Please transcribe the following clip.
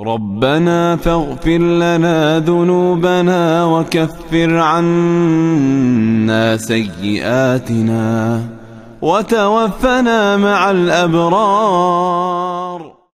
ربنا فاغفر لنا ذنوبنا وكفر عنا سيئاتنا وتوفنا مع الأبرار.